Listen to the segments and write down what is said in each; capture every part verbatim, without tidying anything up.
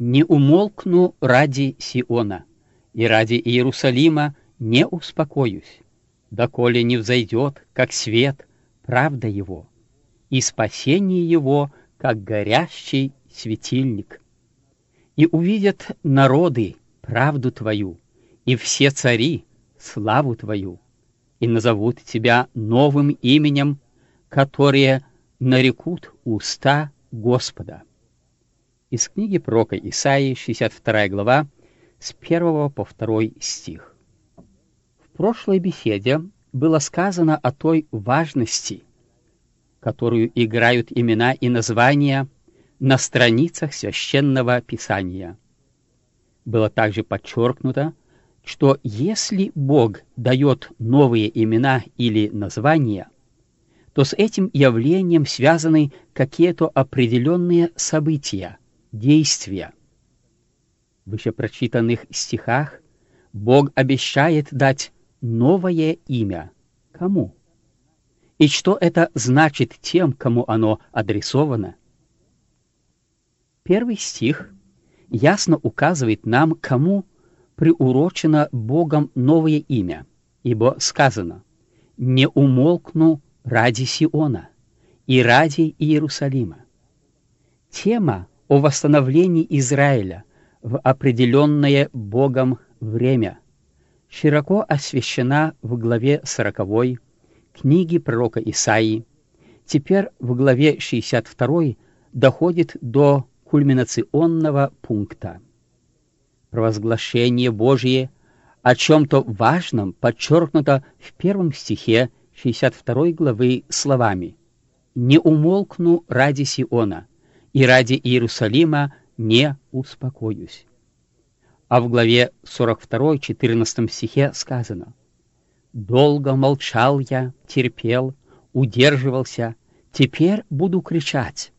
«Не умолкну ради Сиона, и ради Иерусалима не успокоюсь, доколе не взойдет, как свет, правда его, и спасение его, как горящий светильник. И увидят народы правду твою, и все цари славу твою, и назовут тебя новым именем, которые нарекут уста Господа». Из книги пророка Исаии, шестьдесят вторая глава, с первого по второй стих. В прошлой беседе было сказано о той важности, которую играют имена и названия на страницах Священного Писания. Было также подчеркнуто, что если Бог дает новые имена или названия, то с этим явлением связаны какие-то определенные события, действия. В вышепрочитанных стихах Бог обещает дать новое имя. Кому? И что это значит тем, кому оно адресовано? Первый стих ясно указывает нам, кому приурочено Богом новое имя, ибо сказано: «Не умолкну ради Сиона и ради Иерусалима». Тема о восстановлении Израиля в определенное Богом время широко освещена в главе сороковой книги пророка Исаии. Теперь в главе шестьдесят второй доходит до кульминационного пункта. Провозглашение Божие о чем-то важном подчеркнуто в первом стихе шестьдесят второй главы словами: «Не умолкну ради Сиона, и ради Иерусалима не успокоюсь». А в главе сорок второй, четырнадцатом стихе сказано: «Долго молчал я, терпел, удерживался, теперь буду кричать».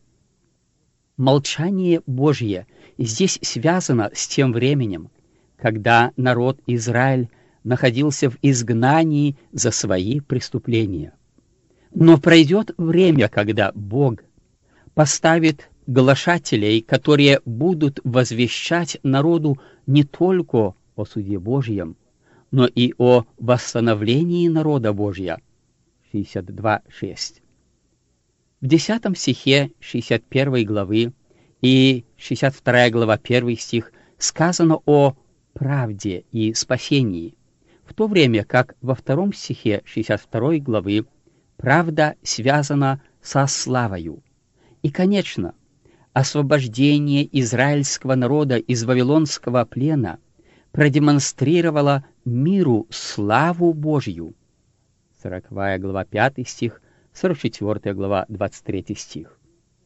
Молчание Божье здесь связано с тем временем, когда народ Израиль находился в изгнании за свои преступления. Но пройдет время, когда Бог поставит глашателей, которые будут возвещать народу не только о суде Божьем, но и о восстановлении народа Божья. шестьдесят два шесть. В десятом стихе шестьдесят первой главы и шестьдесят вторая глава первый стих сказано о правде и спасении, в то время как во втором стихе шестьдесят второй главы правда связана со славою. И, конечно, освобождение израильского народа из вавилонского плена продемонстрировало миру славу Божью. сороковая глава пятый стих, сорок четвёртая глава двадцать третий стих.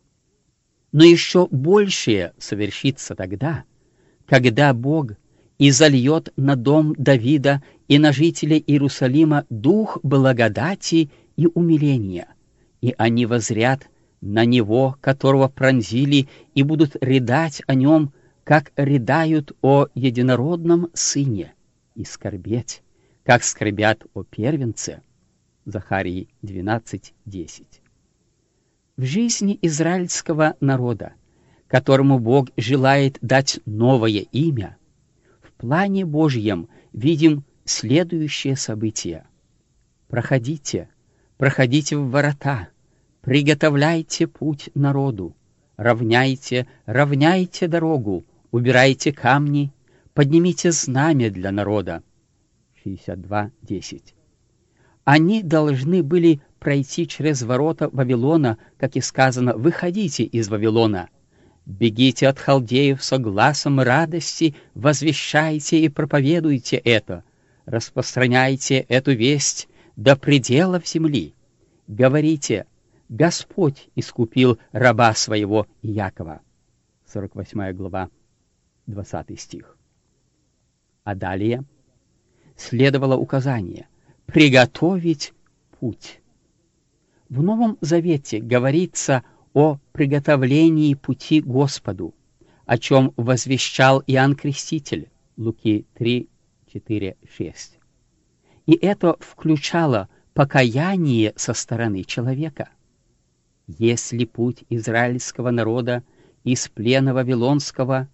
Но еще большее совершится тогда, когда Бог изольет на дом Давида и на жителей Иерусалима дух благодати и умиления, и они воззрят на Него, которого пронзили, и будут рыдать о Нем, как рыдают о единородном Сыне, и скорбеть, как скорбят о первенце. Захарии двенадцать десять. В жизни израильского народа, которому Бог желает дать новое имя, в плане Божьем видим следующее событие. «Проходите, проходите в ворота, приготовляйте путь народу, равняйте, равняйте дорогу, убирайте камни, поднимите знамя для народа». шестьдесят два десять. Они должны были пройти через ворота Вавилона, как и сказано: «Выходите из Вавилона, бегите от халдеев со гласом радости, возвещайте и проповедуйте это, распространяйте эту весть до пределов земли, говорите: Господь искупил раба своего Иакова». сорок восьмая глава, двадцатый стих. А далее следовало указание приготовить путь. В Новом Завете говорится о приготовлении пути Господу, о чем возвещал Иоанн Креститель, Луки три, четыре, шесть. И это включало покаяние со стороны человека. Если путь израильского народа из плена вавилонского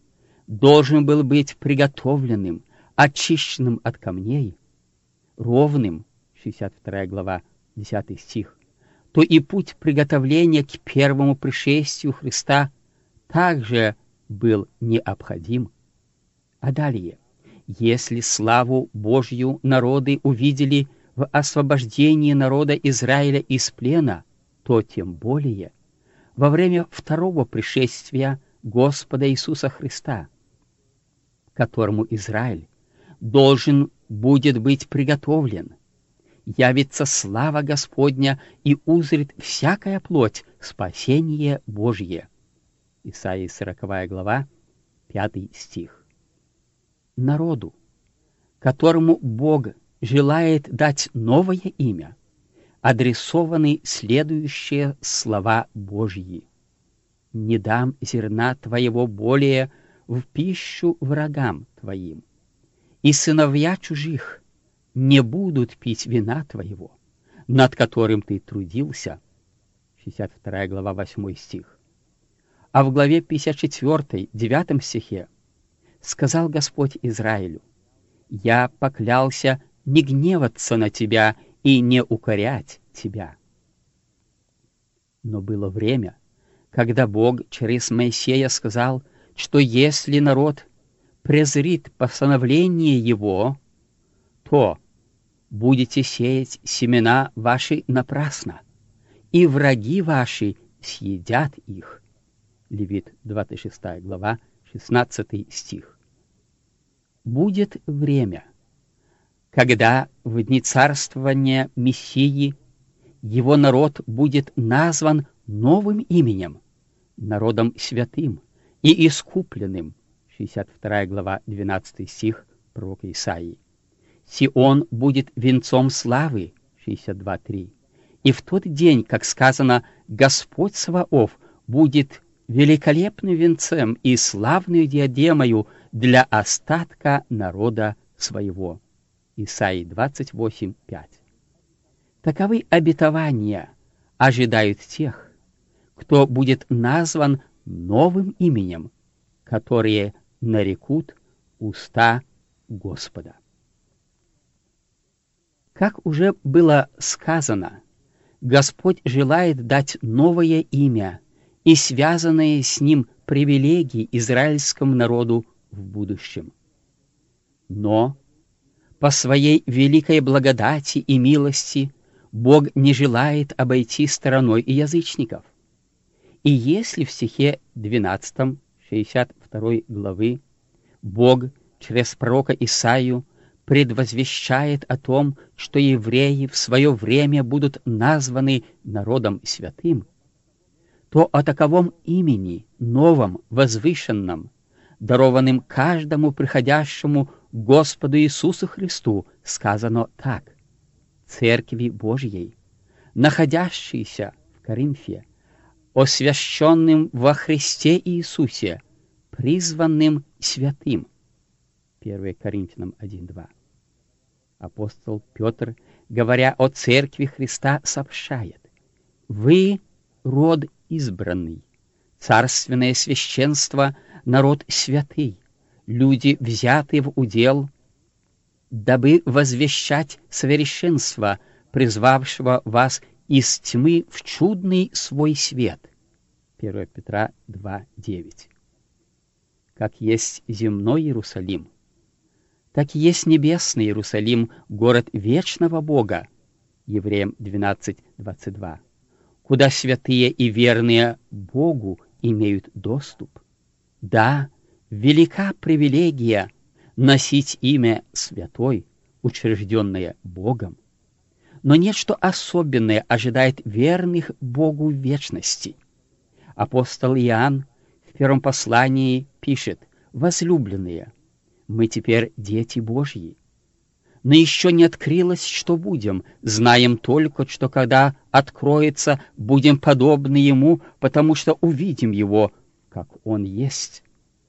должен был быть приготовленным, очищенным от камней, ровным, шестьдесят вторая глава, десятый стих, то и путь приготовления к первому пришествию Христа также был необходим. А далее, если славу Божью народы увидели в освобождении народа Израиля из плена, то тем более во время второго пришествия Господа Иисуса Христа, которому Израиль должен будет быть приготовлен, явится слава Господня и узрит всякая плоть спасение Божье. Исайя сороковая глава, пятый стих. Народу, которому Бог желает дать новое имя, адресованы следующие слова Божьи: «Не дам зерна твоего более в пищу врагам твоим, и сыновья чужих не будут пить вина твоего, над которым ты трудился». шестьдесят вторая глава, восьмой стих. А в главе пятьдесят четвёртой, девятом стихе сказал Господь Израилю: «Я поклялся не гневаться на тебя и не укорять тебя». Но было время, когда Бог через Моисея сказал, что если народ презрит постановление его, то будете сеять семена ваши напрасно, и враги ваши съедят их. Левит двадцать шестая глава, шестнадцатый стих. Будет время, когда в дни царствования Мессии его народ будет назван новым именем, народом святым и искупленным. шестьдесят вторая глава, двенадцатый стих пророка Исаии. Сион будет венцом славы. шестьдесят два три. И в тот день, как сказано, Господь Саваоф будет великолепным венцем и славную диадемою для остатка народа своего. Исаии двадцать восемь пять. Таковы обетования ожидают тех, кто будет назван новым именем, которые нарекут уста Господа. Как уже было сказано, Господь желает дать новое имя и связанные с ним привилегии израильскому народу в будущем. Но по своей великой благодати и милости Бог не желает обойти стороной и язычников. И если в стихе двенадцатом шестьдесят второй главы Бог через пророка Исаию предвозвещает о том, что евреи в свое время будут названы народом святым, то о таковом имени, новом, возвышенном, дарованном каждому приходящему Господу Иисусу Христу, сказано так: Церкви Божьей, находящейся в Коринфе, освященным во Христе Иисусе, призванным святым. первое Коринфянам один два. Апостол Петр, говоря о Церкви Христа, сообщает: «Вы род избранный, царственное священство, народ святый, люди, взятые в удел, дабы возвещать совершенство, призвавшего вас из тьмы в чудный свой свет». первое Петра два девять. Как есть земной Иерусалим, так и есть небесный Иерусалим, город вечного Бога. Евреям двенадцать двадцать два. Куда святые и верные Богу имеют доступ. Да, велика привилегия носить имя святой, учрежденное Богом. Но нечто особенное ожидает верных Богу в вечности. Апостол Иоанн в первом послании пишет: «Возлюбленные, мы теперь дети Божьи. Но еще не открылось, что будем. Знаем только, что когда откроется, будем подобны Ему, потому что увидим Его, как Он есть».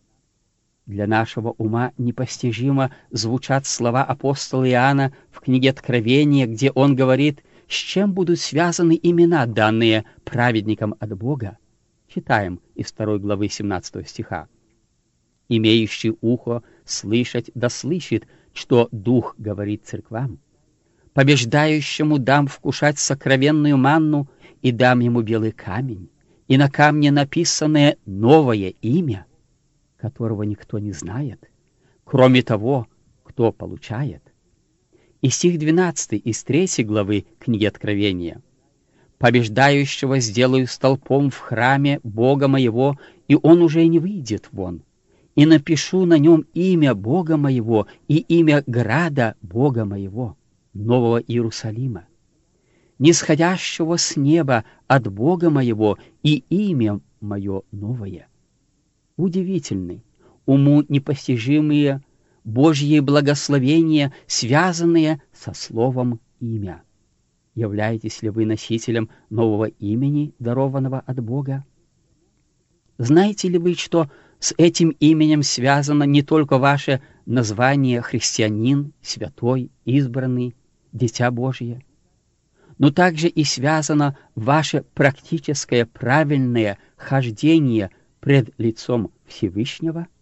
Для нашего ума непостижимо звучат слова апостола Иоанна в книге Откровения, где он говорит, с чем будут связаны имена, данные праведникам от Бога. Читаем из второй главы семнадцатого стиха. Имеющий ухо слышать да слышит, что Дух говорит церквам. Побеждающему дам вкушать сокровенную манну, и дам ему белый камень, и на камне написанное новое имя, которого никто не знает, кроме того, кто получает. И стих двенадцатый из третьей главы книги Откровения. «Побеждающего сделаю столпом в храме Бога моего, и он уже не выйдет вон. И напишу на нем имя Бога моего и имя града Бога моего, Нового Иерусалима, нисходящего с неба от Бога моего, и имя мое новое». Удивительный, уму непостижимые Божьи благословения, связанные со словом «имя». Являетесь ли вы носителем нового имени, дарованного от Бога? Знаете ли вы, что с этим именем связано не только ваше название христианин, святой, избранный, дитя Божье, но также и связано ваше практическое правильное хождение пред лицом Всевышнего?